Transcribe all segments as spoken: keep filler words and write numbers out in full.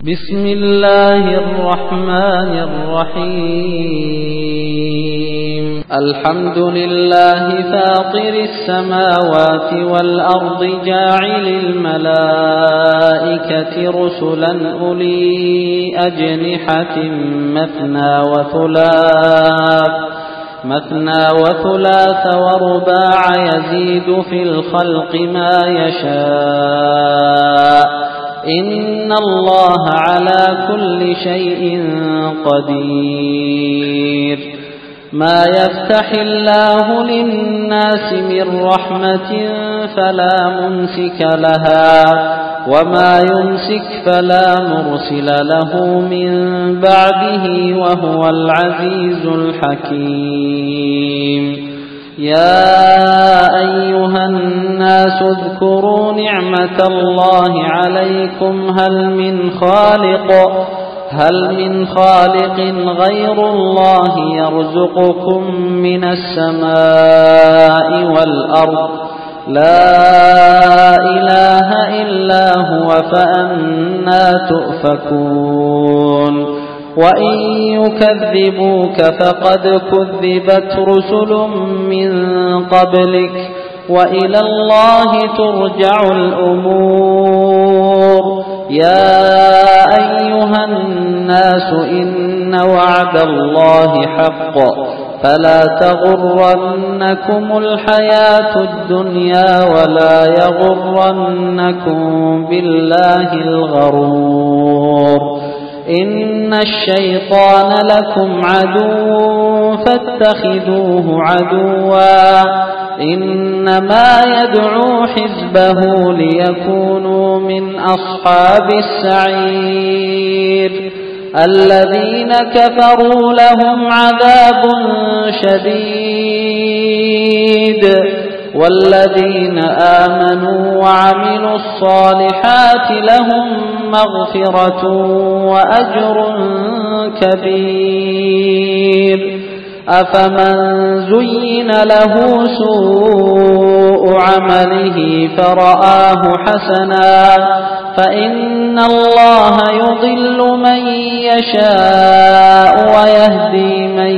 بسم الله الرحمن الرحيم الحمد لله فاطر السماوات والأرض جاعل الملائكة رسلا أولي أجنحة مثنى وثلاث مثنى وثلاث ورباع يزيد في الخلق ما يشاء إن الله على كل شيء قدير ما يفتح الله للناس من رحمة فلا ممسك لها وما يمسك فلا مرسل له من بعده وهو العزيز الحكيم يا أيها الناس اذكروا نعمة الله عليكم هل من خالق هل من خالق غير الله يرزقكم من السماء والأرض لا إله إلا هو فأنى تؤفكون وإن يكذبوك فقد كذبت رسل من قبلك وإلى الله ترجع الأمور يا أيها الناس إن وعد الله حق فلا تغرنكم الحياة الدنيا ولا يغرنكم بالله الغرور إن الشيطان لكم عدو فاتخذوه عدوا إنما يدعو حزبه ليكونوا من أصحاب السعير الذين كفروا لهم عذاب شديد والذين آمنوا وعملوا الصالحات لهم مغفرة وأجر كبير أفمن زين له سوء عمله فرآه حسنا فإن الله يضل من يشاء ويهدي من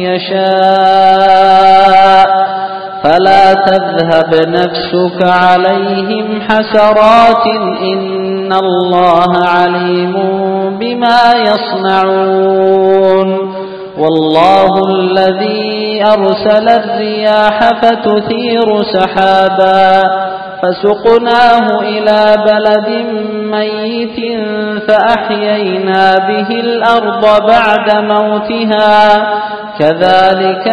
يشاء فلا تذهب نفسك عليهم حسرات إن الله عليم بما يصنعون والله الذي أرسل الرياح فتثير سحابا فسقناه إلى بلد ميت فأحيينا به الأرض بعد موتها كذلك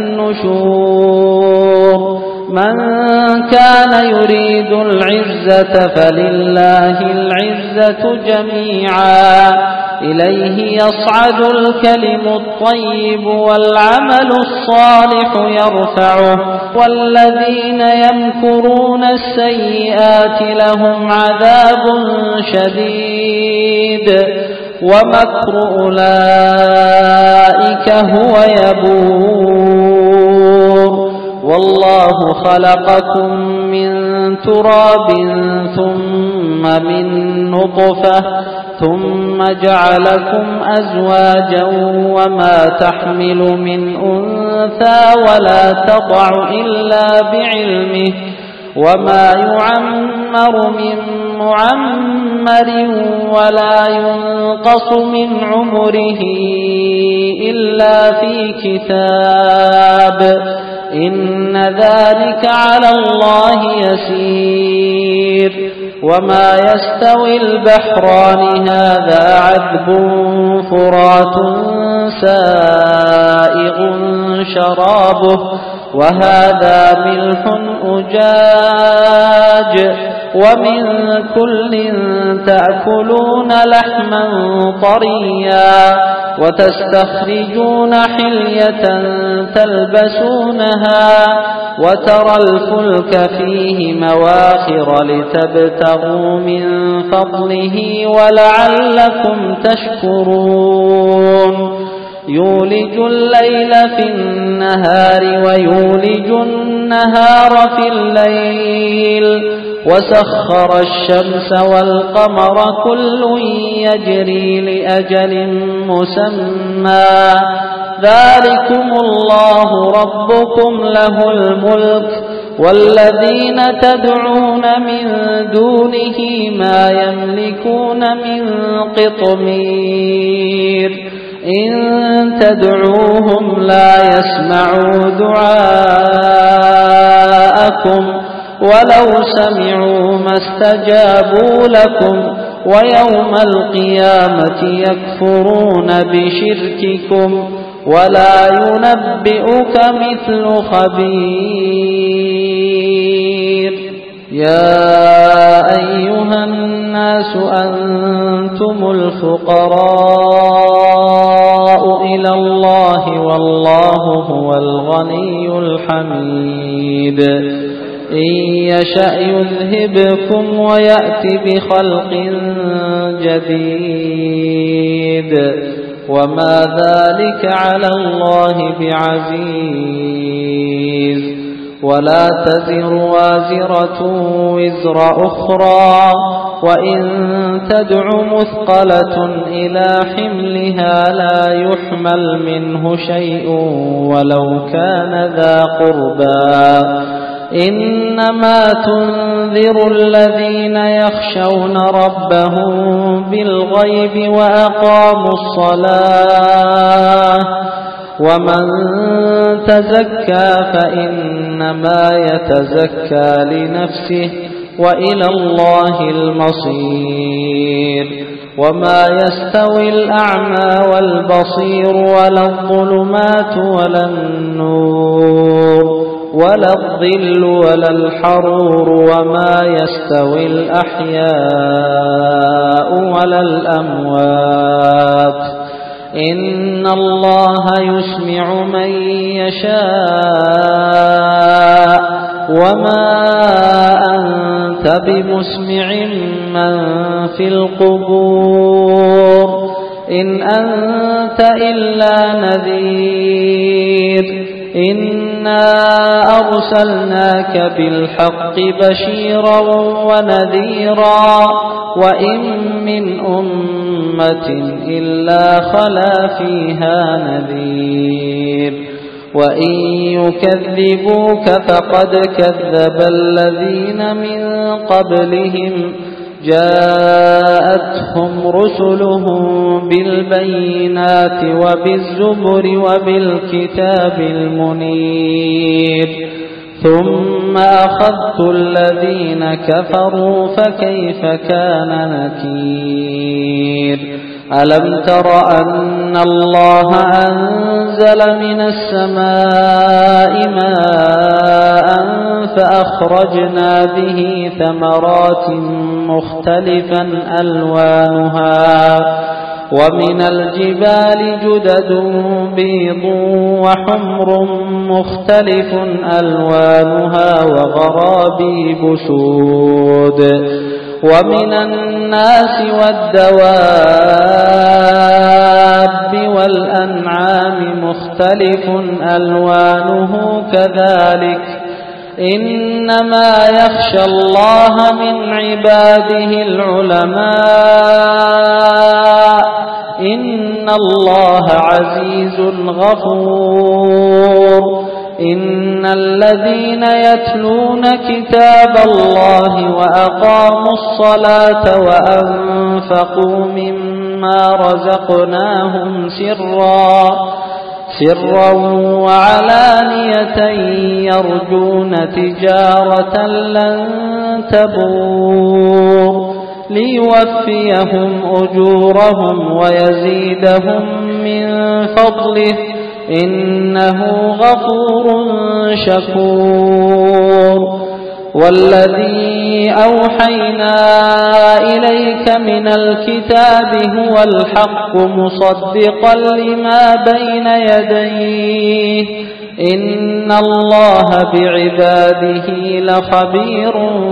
النشور من كان يريد العزة فلله العزة جميعا إليه يصعد الكلم الطيب والعمل الصالح يرفعه والذين يمكرون السيئات لهم عذاب شديد ومكر أولئك هو يبور والله خلقكم من تراب ثم من نطفة ثم جعلكم أزواجا وما تحمل من أنثى ولا تضع إلا بعلمه وما يعمر من معمر ولا ينقص من عمره إلا في كتاب إن ذلك على الله يسير وما يستوي البحران هذا عذب فرات سائغ شرابه وهذا ملح أجاج ومن كل تأكلون لحما طريا وتستخرجون حلية تلبسونها وترى الفلك فيه مواخر لتبتغوا من فضله ولعلكم تشكرون يولج الليل في النهار ويولج النهار في الليل وسخر الشمس والقمر كل يجري لأجل مسمى ذلكم الله ربكم له الملك والذين تدعون من دونه ما يملكون من قطمير إن تدعوهم لا يسمعوا دعاءكم ولو سمعوا ما استجابوا لكم ويوم القيامة يكفرون بشرككم ولا ينبئك مثل خبير يا أيها الناس أنتم الفقراء إلى الله والله هو الغني الحميد إن يشأ يذهبكم ويأتي بخلق جديد وما ذلك على الله بعزيز ولا تزر وازرة وزر أخرى وإن تدع مثقلة إلى حملها لا يحمل منه شيء ولو كان ذا قربى إنما تنذر الذين يخشون ربهم بالغيب وأقاموا الصلاة ومن تزكى فإنما يتزكى لنفسه وإلى الله المصير وما يستوي الأعمى والبصير ولا الظلمات ولا النور ولا الظل ولا الحرور وما يستوي الأحياء ولا الأموات إن الله يسمع من يشاء وما أنت بمسمع من في القبور إن أنت إلا نذير إنا أرسلناك بالحق بشيرا ونذيرا وإن من أمة إلا خلا فيها نذير وإن يكذبوك فقد كذب الذين من قبلهم جاءتهم رسلهم بالبينات وبالزبر وبالكتاب المنير ثم أخذت الذين كفروا فكيف كان نكير ألم تر أن الله أنزل من السماء ماء فأخرجنا به ثمرات مختلفا ألوانها ومن الجبال جدد بيض وحمر مختلف ألوانها وغرابيب سود ومن الناس والدواب والأنعام مختلف ألوانه كذلك إنما يخشى الله من عباده العلماء إن الله عزيز غفور إن الذين يتلون كتاب الله وأقاموا الصلاة وأنفقوا مما رزقناهم سرا سرا وعلانية يرجون تجارة لن تبور ليوفيهم أجورهم ويزيدهم من فضله إنه غفور شكور والذي أوحينا إليك من الكتاب هو الحق مصدقا لما بين يديه إن الله بعباده لخبير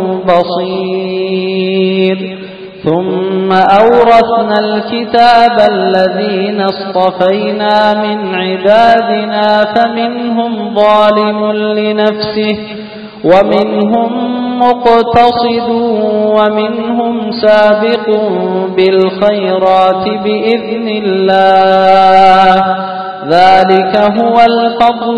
بصير ثم أورثنا الكتاب الذين اصطفينا من عبادنا فمنهم ظالم لنفسه ومنهم مقتصد ومنهم سابق بالخيرات بإذن الله ذلك هو الفضل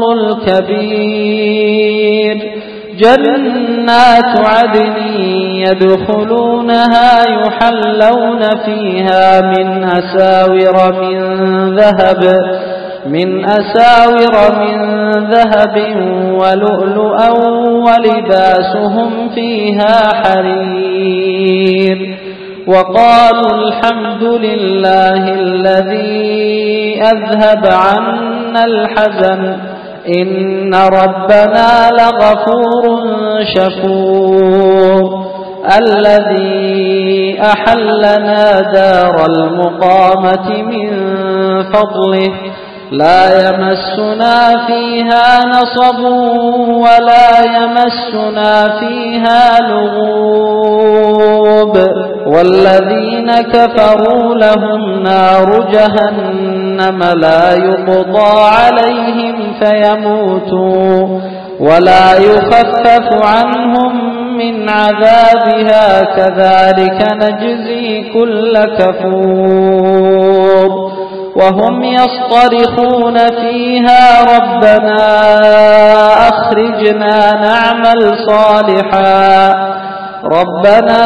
الكبير جنات عدن يدخلونها يحلون فيها من أساور من ذهب من أساور من ذهب ولؤلؤا ولباسهم فيها حرير وقالوا الحمد لله الذي أذهب عنا الحزن إن ربنا لغفور شكور الذي أحلنا دار المقامة من فضله لا يمسنا فيها نصب ولا يمسنا فيها لغوب والذين كفروا لهم نار جهنم لا يقضى عليهم فيموتوا ولا يخفف عنهم من عذابها كذلك نجزي كل كفور وهم يصطرخون فيها ربنا أخرجنا نعمل صالحا ربنا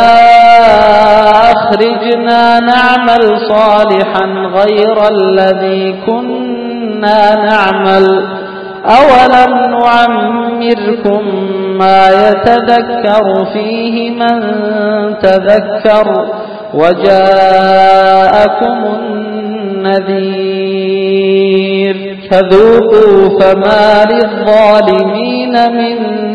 أخرجنا نعمل صالحا غير الذي كنا نعمل أولم نعمركم ما يتذكر فيه من تذكر وجاءكم النذير فذوقوا فما للظالمين من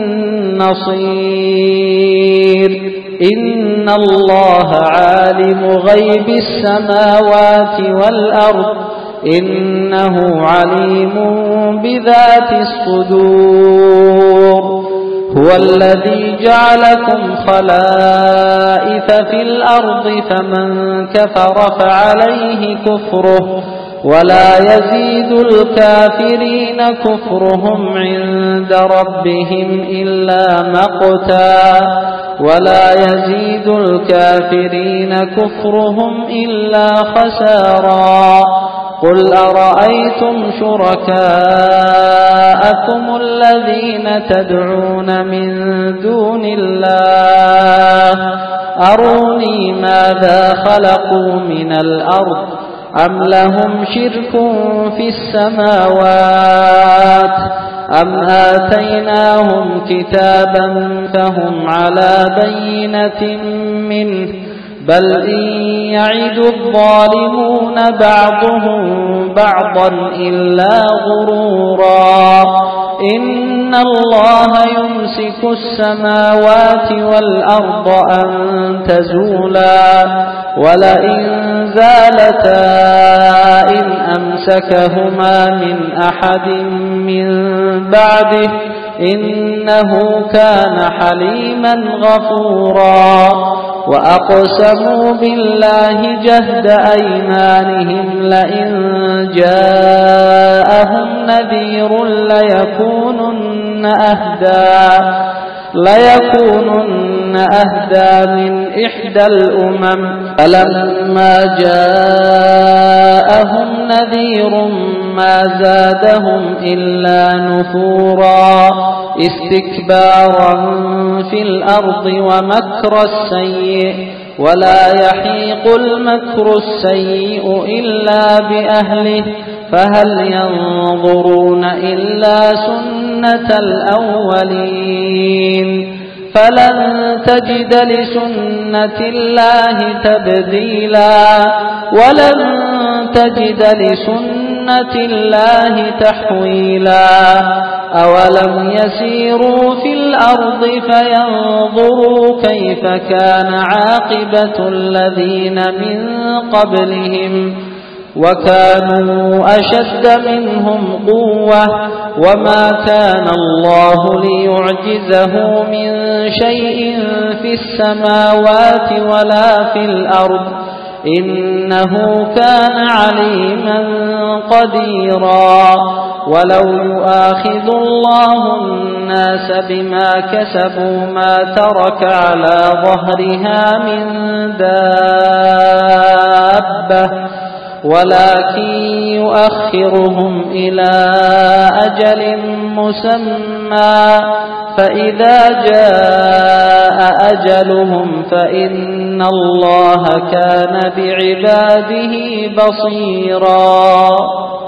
نصير إن الله عالم غيب السماوات والأرض إنه عليم بذات الصدور هو الذي جعلكم خلائف في الأرض فمن كفر فعليه كفره ولا يزيد الكافرين كفرهم عند ربهم إلا مقتا ولا يزيد الكافرين كفرهم إلا خسارا قل أرأيتم شركاءكم الذين تدعون من دون الله أروني ماذا خلقوا من الأرض أم لهم شرك في السماوات أم آتيناهم كتابا فهم على بينة منه بل إن يعد الظالمون بعضهم بعضا إلا غرورا إن الله يمسك السماوات والأرض أن تزولا ولئن زالتا إن أمسكهما من أحد من بعده إنه كان حليما غفورا وأقسموا بالله جهد أيمانهم لئن جاءهم نذير ليكونن أهدى ليكونن أهدى من إحدى الأمم فلما جاءهم نذير ما زادهم إلا نفورا استكبارا في الأرض ومكر السيء ولا يحيق المكر السيء إلا بأهله فهل ينظرون إلا سنة الأولين فلن تجد لسنة الله تبديلا ولن تجد لسنة الله تحويلا أولم يسيروا في الأرض فينظروا كيف كان عاقبة الذين من قبلهم وكانوا أشد منهم قوة وما كان الله ليعجزه من شيء في السماوات ولا في الأرض إنه كان عليما قديرا ولو يؤاخذ الله الناس بما كسبوا ما ترك على ظهرها من دابة ولكن يؤخرهم إلى أجل مسمى فإذا جاء أجلهم فإن الله كان بعباده بصيرا.